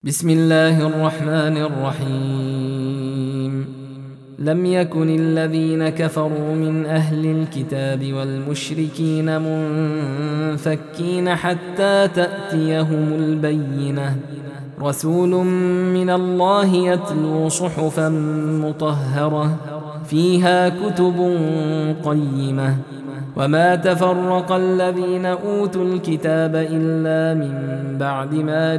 بسم الله الرحمن الرحيم. لم يكن الذين كفروا من أهل الكتاب والمشركين منفكين حتى تأتيهم البينة، رسول من الله يتلو صحفا مطهرة فيها كتب قيمة. وما تفرق الذين أوتوا الكتاب إلا من بعد ما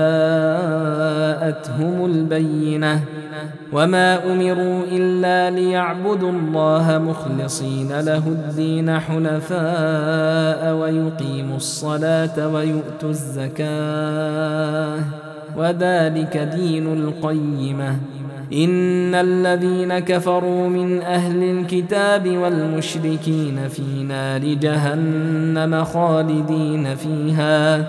جاءتهم البينة، وما أمروا إلا ليعبدوا الله مخلصين له الدين حنفاء ويقيموا الصلاة ويؤتوا الزكاة وذلك دين القيمة. إن الذين كفروا من أهل الكتاب والمشركين في نار جهنم خالدين فيها،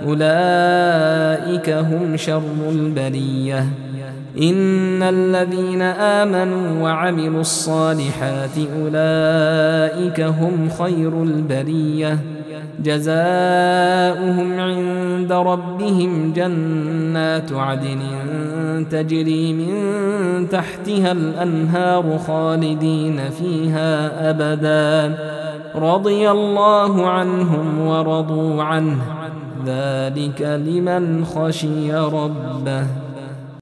أولئك هم شر البرية. إن الذين آمنوا وعملوا الصالحات أولئك هم خير البرية، جزاؤهم عند ربهم جنات عدن تجري من تحتها الأنهار خالدين فيها أبدا، رضي الله عنهم ورضوا عنه، ذلك لمن خشي ربه.